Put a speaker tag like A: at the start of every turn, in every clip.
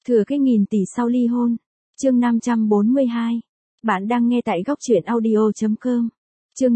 A: Thừa cái nghìn tỷ sau ly hôn. Chương 542. Bạn đang nghe tại góc truyện audio.com. Chương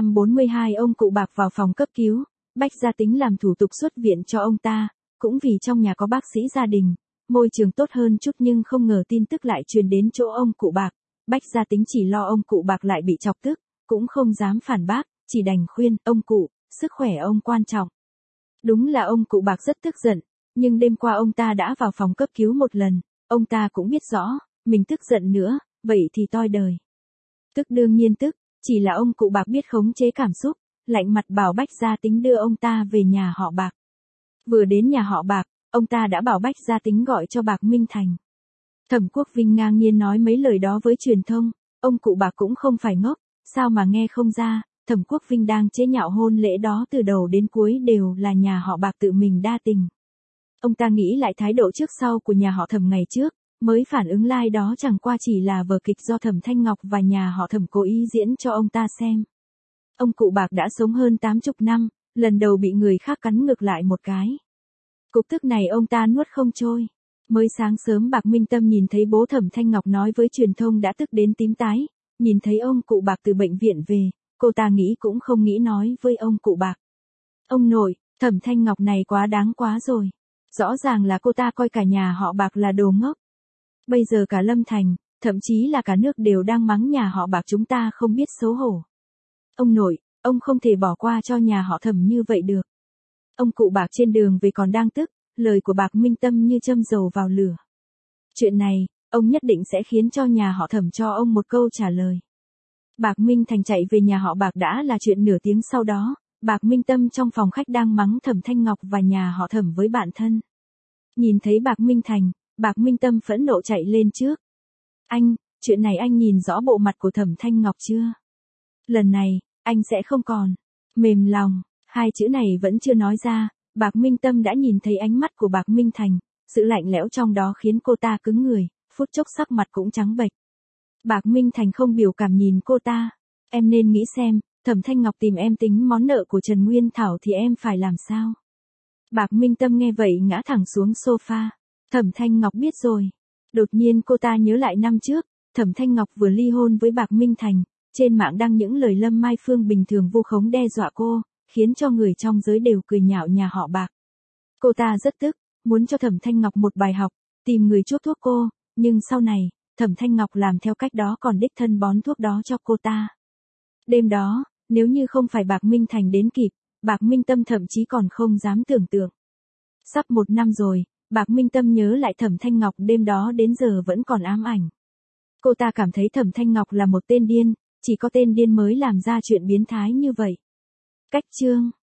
A: 542. Ông cụ Bạc vào phòng cấp cứu. Bách Gia Tính làm thủ tục xuất viện cho ông ta, cũng vì trong nhà có bác sĩ gia đình, môi trường tốt hơn chút, nhưng không ngờ tin tức lại truyền đến chỗ ông cụ Bạc. Bách Gia Tính chỉ lo ông cụ Bạc lại bị chọc tức, cũng không dám phản bác, chỉ đành khuyên ông cụ, sức khỏe ông quan trọng. Đúng là ông cụ Bạc rất tức giận, nhưng đêm qua ông ta đã vào phòng cấp cứu một lần, ông ta cũng biết rõ, mình tức giận nữa, vậy thì toi đời. Tức đương nhiên tức, chỉ là ông cụ Bạc biết khống chế cảm xúc, lạnh mặt bảo Bách Gia Tính đưa ông ta về nhà họ Bạc. Vừa đến nhà họ Bạc, ông ta đã bảo Bách Gia Tính gọi cho Bạc Minh Thành. Thẩm Quốc Vinh ngang nhiên nói mấy lời đó với truyền thông, ông cụ Bạc cũng không phải ngốc, sao mà nghe không ra, Thẩm Quốc Vinh đang chế nhạo hôn lễ đó từ đầu đến cuối đều là nhà họ Bạc tự mình đa tình. Ông ta nghĩ lại thái độ trước sau của nhà họ Thẩm ngày trước, mới phản ứng lai đó chẳng qua chỉ là vở kịch do Thẩm Thanh Ngọc và nhà họ Thẩm cố ý diễn cho ông ta xem. Ông cụ Bạc đã sống hơn 80 năm, lần đầu bị người khác cắn ngược lại một cái. Cục tức này ông ta nuốt không trôi. Mới sáng sớm Bạc Minh Tâm nhìn thấy bố Thẩm Thanh Ngọc nói với truyền thông đã tức đến tím tái, nhìn thấy ông cụ Bạc từ bệnh viện về, cô ta nghĩ cũng không nghĩ nói với ông cụ Bạc. Ông nội, Thẩm Thanh Ngọc này quá đáng quá rồi. Rõ ràng là cô ta coi cả nhà họ Bạc là đồ ngốc. Bây giờ cả Lâm Thành, thậm chí là cả nước đều đang mắng nhà họ Bạc chúng ta không biết xấu hổ. Ông nội, ông không thể bỏ qua cho nhà họ Thẩm như vậy được. Ông cụ Bạc trên đường về còn đang tức, lời của Bạc Minh Tâm như châm dầu vào lửa. Chuyện này, ông nhất định sẽ khiến cho nhà họ Thẩm cho ông một câu trả lời. Bạc Minh Thành chạy về nhà họ Bạc đã là chuyện nửa tiếng sau đó, Bạc Minh Tâm trong phòng khách đang mắng Thẩm Thanh Ngọc và nhà họ Thẩm với bạn thân. Nhìn thấy Bạc Minh Thành, Bạc Minh Tâm phẫn nộ chạy lên trước. Anh, chuyện này anh nhìn rõ bộ mặt của Thẩm Thanh Ngọc chưa? Lần này, anh sẽ không còn mềm lòng. Hai chữ này vẫn chưa nói ra, Bạc Minh Tâm đã nhìn thấy ánh mắt của Bạc Minh Thành, sự lạnh lẽo trong đó khiến cô ta cứng người, phút chốc sắc mặt cũng trắng bệch. Bạc Minh Thành không biểu cảm nhìn cô ta, em nên nghĩ xem, Thẩm Thanh Ngọc tìm em tính món nợ của Trần Nguyên Thảo thì em phải làm sao? Bạc Minh Tâm nghe vậy ngã thẳng xuống sofa, Thẩm Thanh Ngọc biết rồi. Đột nhiên cô ta nhớ lại năm trước, Thẩm Thanh Ngọc vừa ly hôn với Bạc Minh Thành, trên mạng đăng những lời Lâm Mai Phương bình thường vu khống đe dọa cô, khiến cho người trong giới đều cười nhạo nhà họ Bạc. Cô ta rất tức, muốn cho Thẩm Thanh Ngọc một bài học, tìm người chuốc thuốc cô, nhưng sau này, Thẩm Thanh Ngọc làm theo cách đó còn đích thân bón thuốc đó cho cô ta. Đêm đó, nếu như không phải Bạc Minh Thành đến kịp, Bạc Minh Tâm thậm chí còn không dám tưởng tượng. Sắp 1 năm rồi, Bạc Minh Tâm nhớ lại Thẩm Thanh Ngọc đêm đó đến giờ vẫn còn ám ảnh. Cô ta cảm thấy Thẩm Thanh Ngọc là một tên điên, chỉ có tên điên mới làm ra chuyện biến thái như vậy. Cách chương